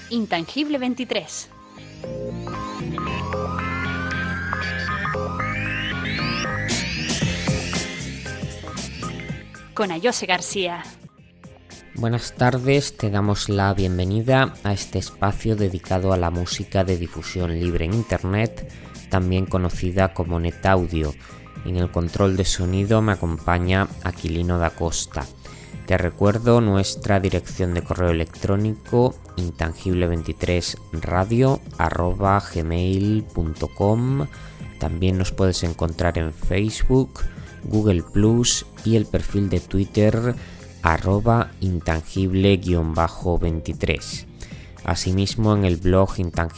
Intangible 23. Con Ayose García. Buenas tardes, te damos la bienvenida a este espacio dedicado a la música de difusión libre en Internet, también conocida como NetAudio. En el control de sonido me acompaña Aquilino da Costa. Te recuerdo nuestra dirección de correo electrónico intangible23radio@gmail.com. También nos puedes encontrar en Facebook, Google Plus y el perfil de Twitter @intangible_23. Asimismo, en el blog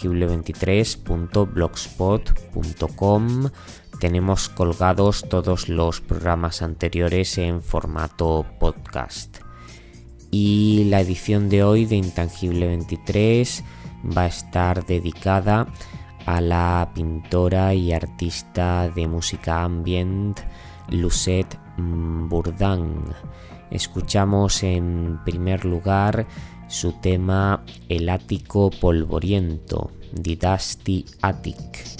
intangible23.blogspot.com tenemos colgados todos los programas anteriores en formato podcast. Y la edición de hoy de Intangible 23 va a estar dedicada a la pintora y artista de música ambient Lucette Bourdin. Escuchamos en primer lugar su tema El ático polvoriento, The Dusty Attic.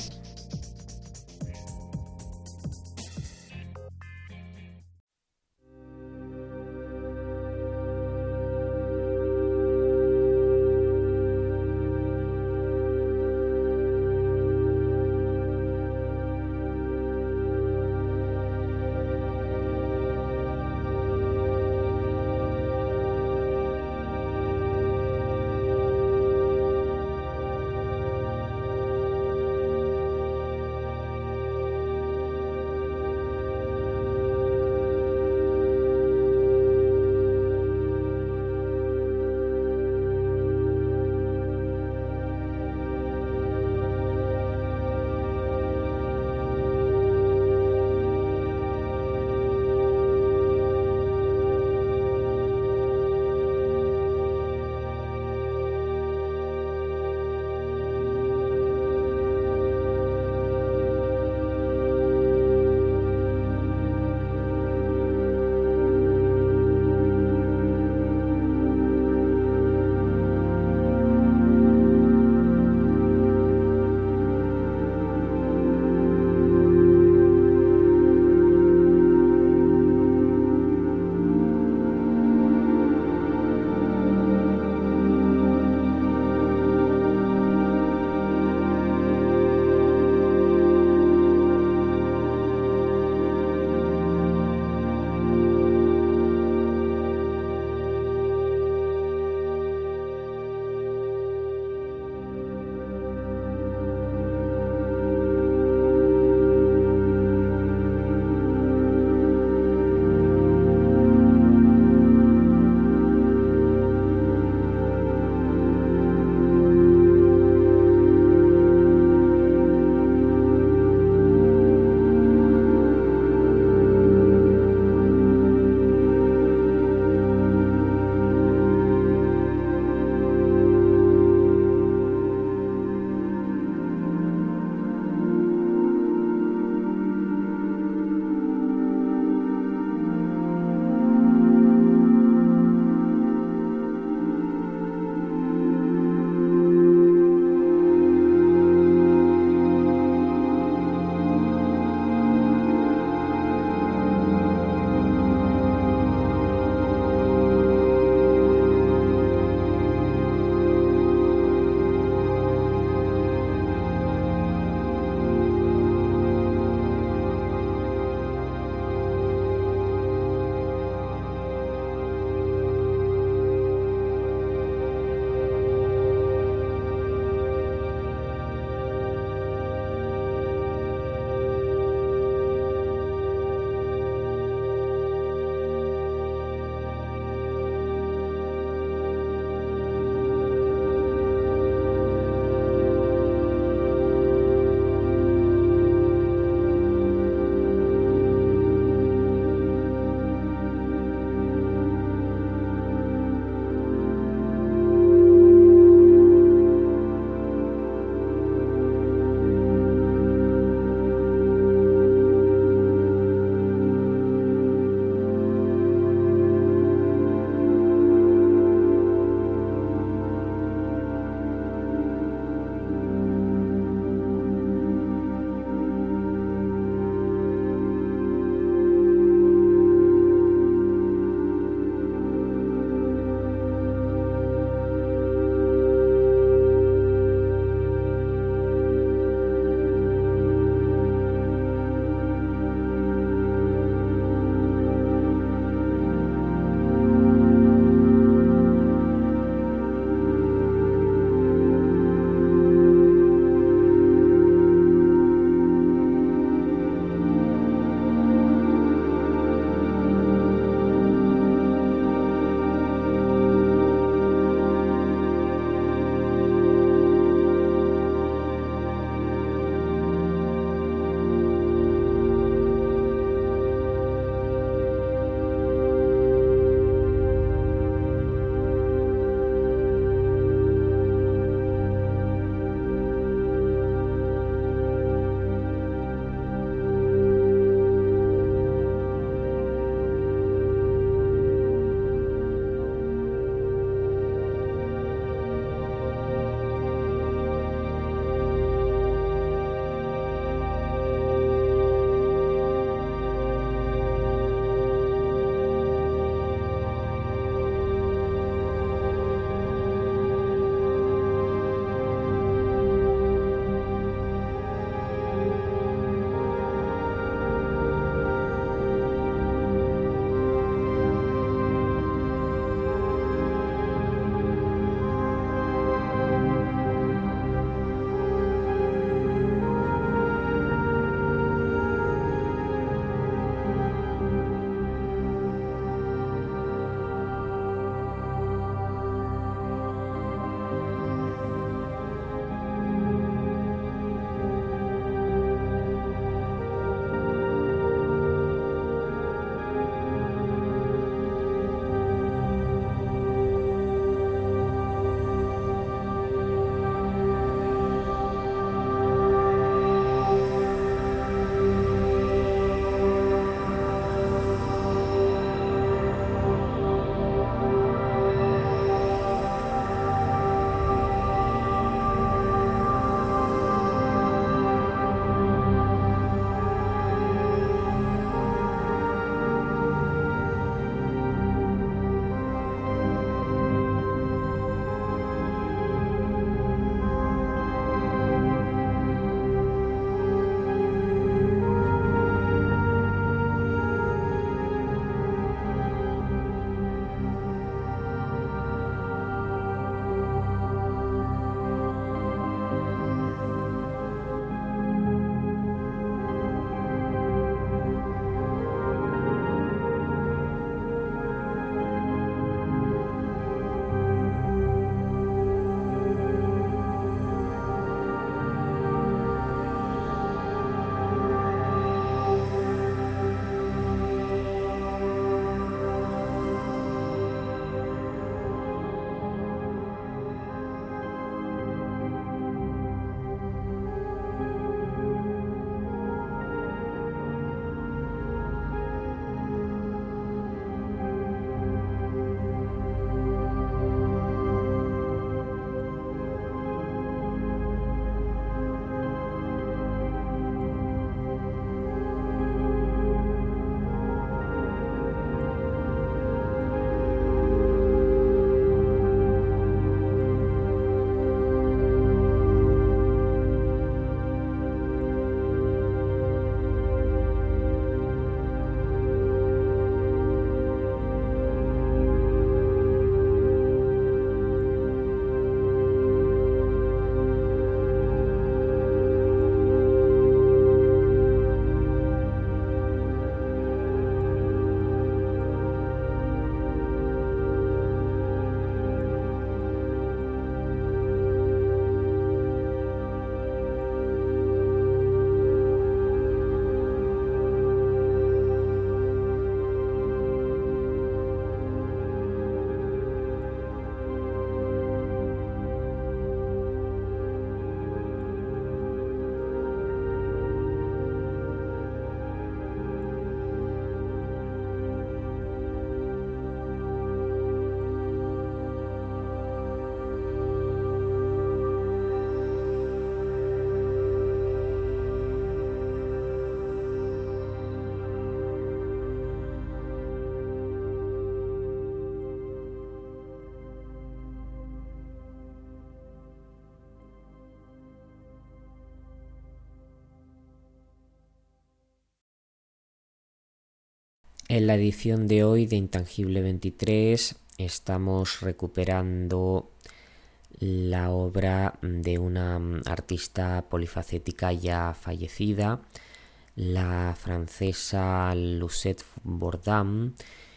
En la edición de hoy de Intangible 23 estamos recuperando la obra de una artista polifacética ya fallecida, la francesa Lucette Bourdin.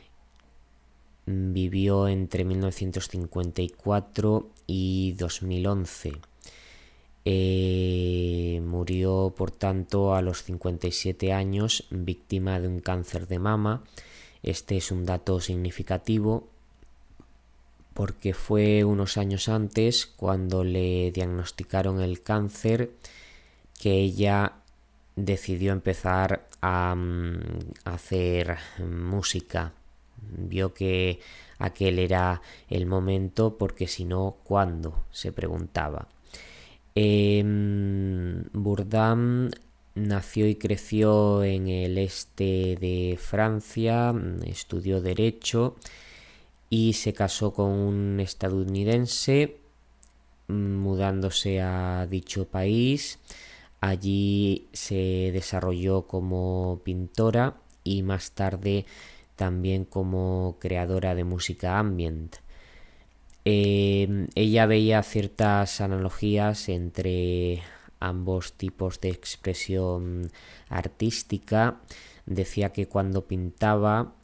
Vivió entre 1954 y 2011. Murió, por tanto, a los 57 años, víctima de un cáncer de mama. Este es un dato significativo porque fue unos años antes, cuando le diagnosticaron el cáncer, que ella decidió empezar a hacer música. Vio que aquel era el momento, porque si no, ¿cuándo?, se preguntaba. Bourdin nació y creció en el este de Francia, estudió Derecho y se casó con un estadounidense, mudándose a dicho país. Allí se desarrolló como pintora y más tarde también como creadora de música ambient. Ella veía ciertas analogías entre ambos tipos de expresión artística. Decía que cuando pintaba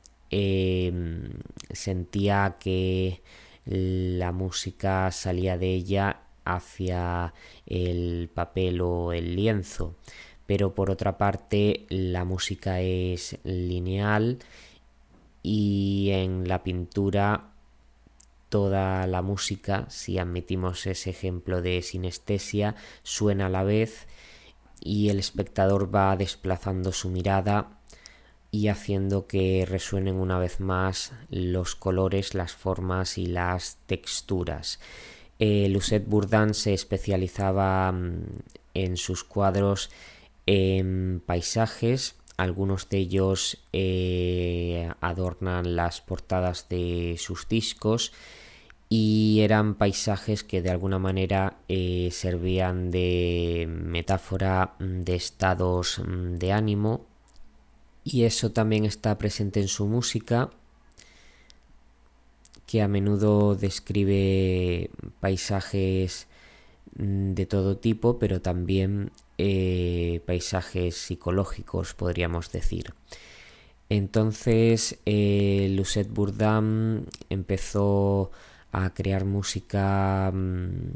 sentía que la música salía de ella hacia el papel o el lienzo, pero por otra parte la música es lineal y en la pintura toda la música, si admitimos ese ejemplo de sinestesia, suena a la vez y el espectador va desplazando su mirada y haciendo que resuenen una vez más los colores, las formas y las texturas. Lucette Bourdin se especializaba en sus cuadros en paisajes. Algunos de ellos adornan las portadas de sus discos y eran paisajes que de alguna manera servían de metáfora de estados de ánimo, y eso también está presente en su música, que a menudo describe paisajes de todo tipo, pero también paisajes psicológicos, podríamos decir. Entonces Lucette Bourdin empezó a crear música en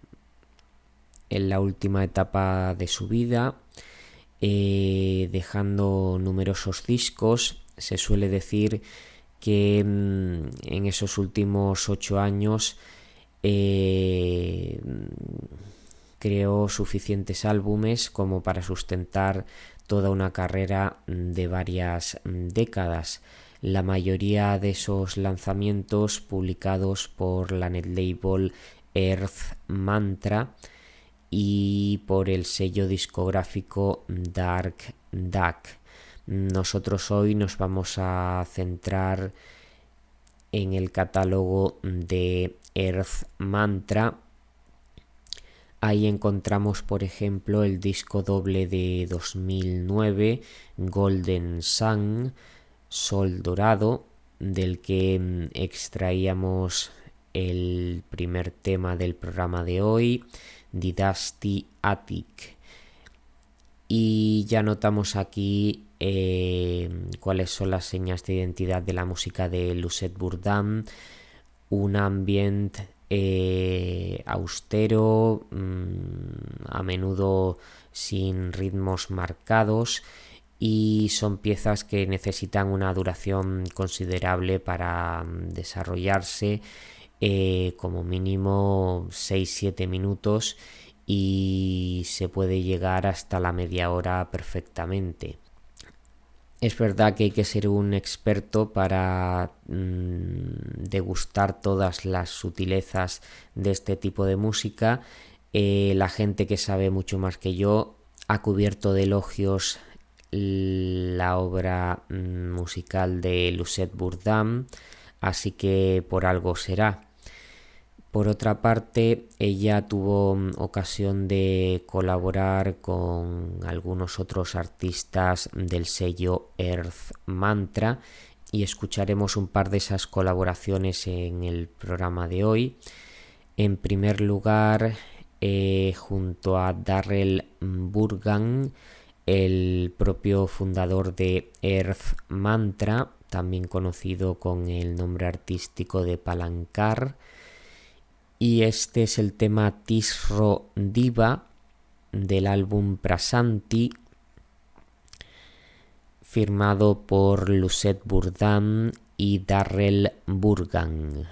la última etapa de su vida, dejando numerosos discos. Se suele decir que en esos últimos 8 años creó suficientes álbumes como para sustentar toda una carrera de varias décadas. La mayoría de esos lanzamientos publicados por la netlabel Earth Mantra y por el sello discográfico Dark Duck. Nosotros hoy nos vamos a centrar en el catálogo de Earth Mantra. Ahí encontramos, por ejemplo, el disco doble de 2009, Golden Sun, Sol Dorado, del que extraíamos el primer tema del programa de hoy, The Dusty Attic. Y ya notamos aquí cuáles son las señas de identidad de la música de Lucette Bourdin. Un ambient austero, a menudo sin ritmos marcados, y son piezas que necesitan una duración considerable para desarrollarse, como mínimo 6-7 minutos, y se puede llegar hasta la media hora perfectamente. Es verdad que hay que ser un experto para degustar todas las sutilezas de este tipo de música. La gente que sabe mucho más que yo ha cubierto de elogios la obra musical de Lucette Bourdin, así que por algo será. Por otra parte, ella tuvo ocasión de colaborar con algunos otros artistas del sello Earth Mantra y escucharemos un par de esas colaboraciones en el programa de hoy. En primer lugar, junto a Darrell Burgan, el propio fundador de Earth Mantra, también conocido con el nombre artístico de Palankar, y este es el tema Tisro Diva del álbum Prasanti, firmado por Lucette Bourdin y Darrell Burgan.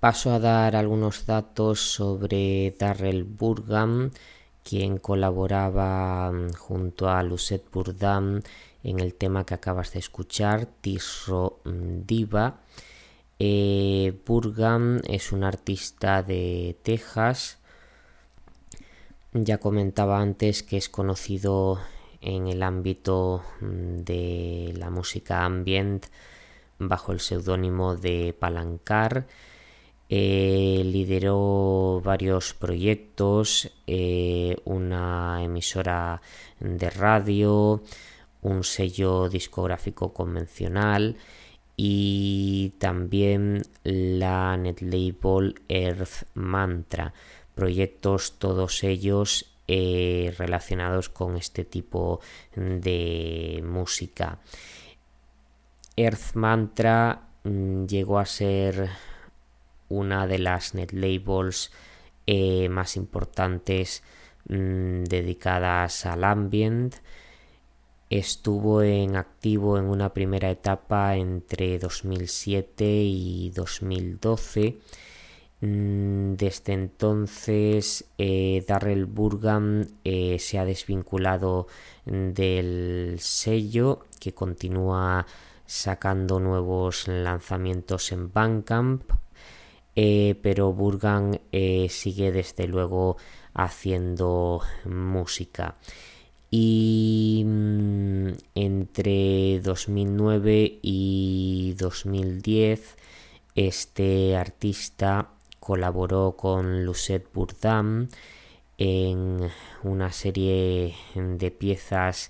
Paso a dar algunos datos sobre Darrell Burgam, quien colaboraba junto a Lucette Bourdin en el tema que acabas de escuchar, Tisro Diva. Burgam es un artista de Texas. Ya comentaba antes que es conocido en el ámbito de la música ambient bajo el seudónimo de Palancar. Lideró varios proyectos, una emisora de radio, un sello discográfico convencional y también la netlabel Earth Mantra, proyectos todos ellos relacionados con este tipo de música. Earth Mantra llegó a ser una de las netlabels más importantes dedicadas al ambient. Estuvo en activo en una primera etapa entre 2007 y 2012. Desde entonces Darrell Burgam se ha desvinculado del sello, que continúa sacando nuevos lanzamientos en Bandcamp, pero Burgam sigue desde luego haciendo música. Y entre 2009 y 2010 este artista colaboró con Lucette Bourdin en una serie de piezas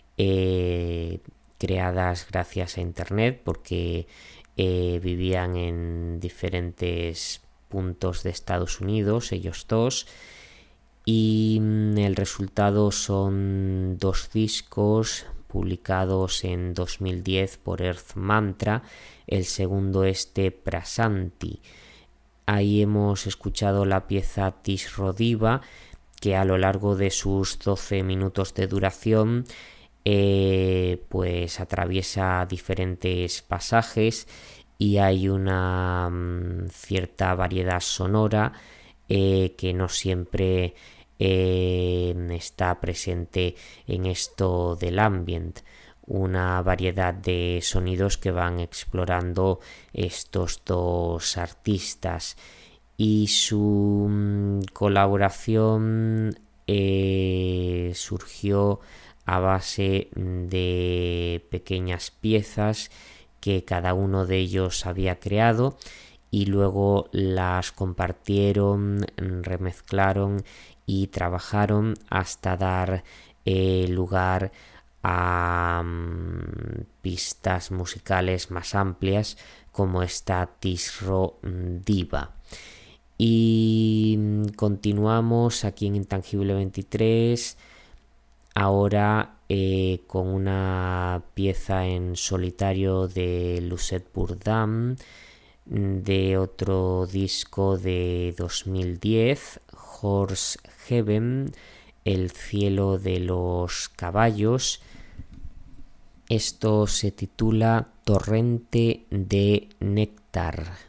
creadas gracias a internet, porque vivían en diferentes puntos de Estados Unidos, ellos dos, y el resultado son 2 discos publicados en 2010 por Earth Mantra. El segundo Prasanti. Ahí hemos escuchado la pieza Tisro Diva, que a lo largo de sus 12 minutos de duración pues atraviesa diferentes pasajes y hay una cierta variedad sonora que no siempre está presente en esto del ambient. Una variedad de sonidos que van explorando estos dos artistas, y su colaboración surgió a base de pequeñas piezas que cada uno de ellos había creado y luego las compartieron, remezclaron y trabajaron hasta dar lugar a pistas musicales más amplias, como esta Tisro Diva. Y continuamos aquí en Intangible 23, ahora con una pieza en solitario de Lucette Bourdin, de otro disco de 2010, Horse Heaven, el cielo de los caballos. Esto se titula Torrente de Néctar.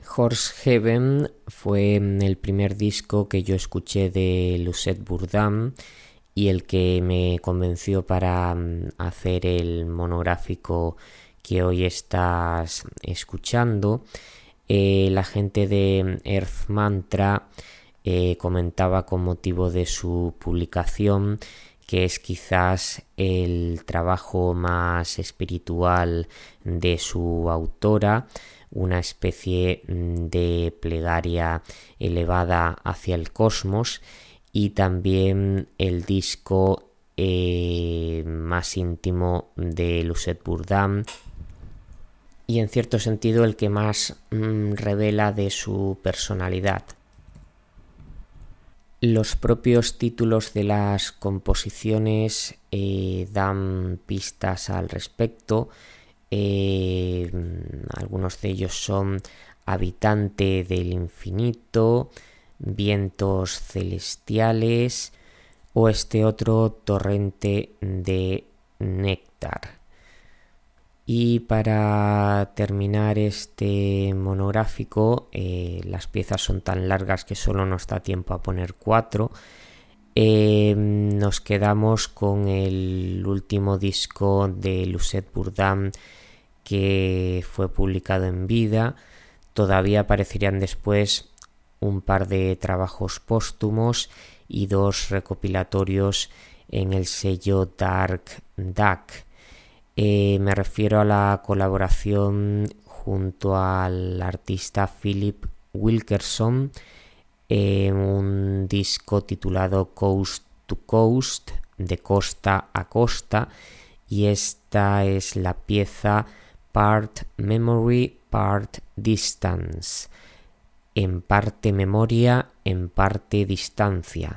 Horse Heaven fue el primer disco que yo escuché de Lucette Bourdin y el que me convenció para hacer el monográfico que hoy estás escuchando. La gente de Earth Mantra comentaba con motivo de su publicación que es quizás el trabajo más espiritual de su autora, una especie de plegaria elevada hacia el cosmos, y también el disco más íntimo de Lucette Bourdin y en cierto sentido el que más revela de su personalidad. Los propios títulos de las composiciones dan pistas al respecto. Algunos de ellos son Habitante del Infinito, Vientos Celestiales o este otro Torrente de Néctar. Y para terminar este monográfico, las piezas son tan largas que solo nos da tiempo a poner 4. Nos quedamos con el último disco de Lucette Bourdin que fue publicado en vida. Todavía aparecerían después un par de trabajos póstumos y 2 recopilatorios en el sello Dark Duck. Me refiero a la colaboración junto al artista Philip Wilkerson en un disco titulado Coast to Coast, de costa a costa, y esta es la pieza Part Memory, Part Distance, en parte memoria, en parte distancia.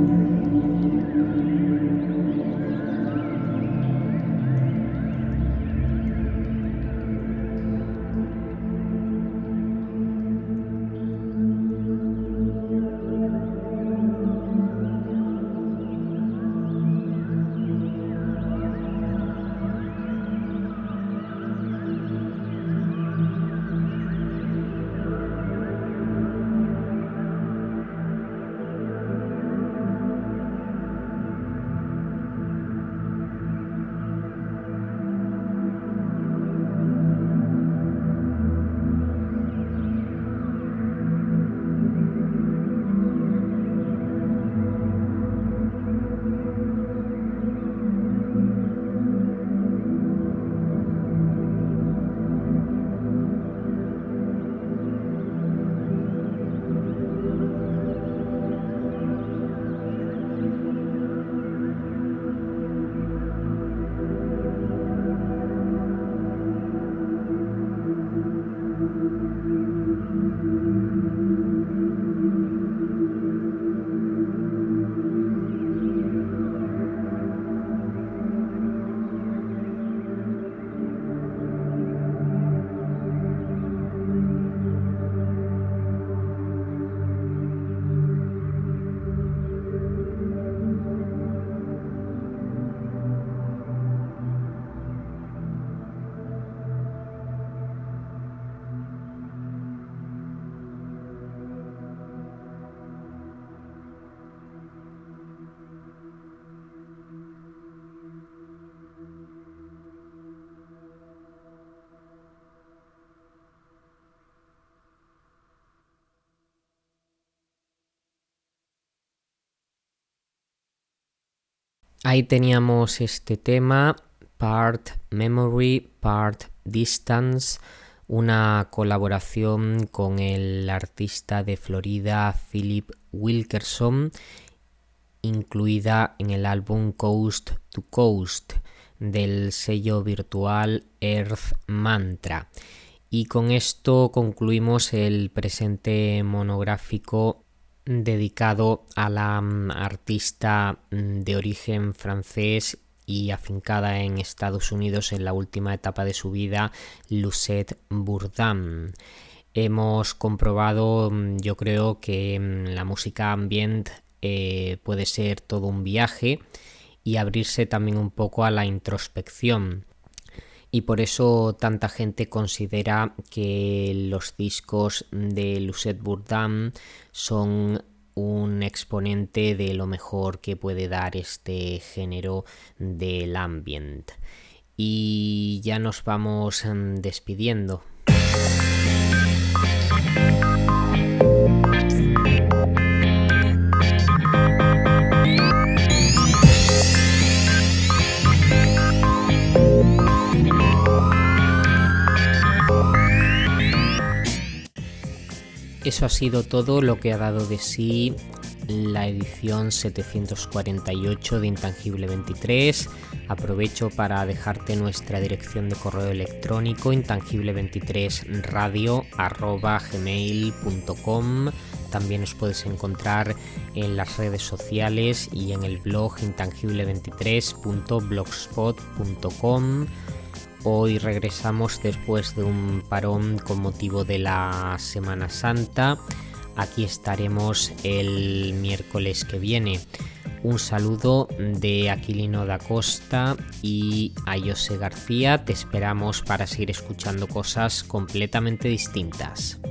Ahí teníamos este tema, Part Memory, Part Distance, una colaboración con el artista de Florida Philip Wilkerson, incluida en el álbum Coast to Coast del sello virtual Earth Mantra. Y con esto concluimos el presente monográfico dedicado a la artista de origen francés y afincada en Estados Unidos en la última etapa de su vida, Lucette Bourdin. Hemos comprobado, yo creo, que la música ambient puede ser todo un viaje y abrirse también un poco a la introspección. Y por eso tanta gente considera que los discos de Lucette Bourdin son un exponente de lo mejor que puede dar este género del ambient. Y ya nos vamos despidiendo. Eso ha sido todo lo que ha dado de sí la edición 748 de Intangible 23. Aprovecho para dejarte nuestra dirección de correo electrónico intangible23radio@gmail.com. También nos puedes encontrar en las redes sociales y en el blog intangible23.blogspot.com. Hoy regresamos después de un parón con motivo de la Semana Santa. Aquí estaremos el miércoles que viene. Un saludo de Aquilino da Costa y a José García. Te esperamos para seguir escuchando cosas completamente distintas.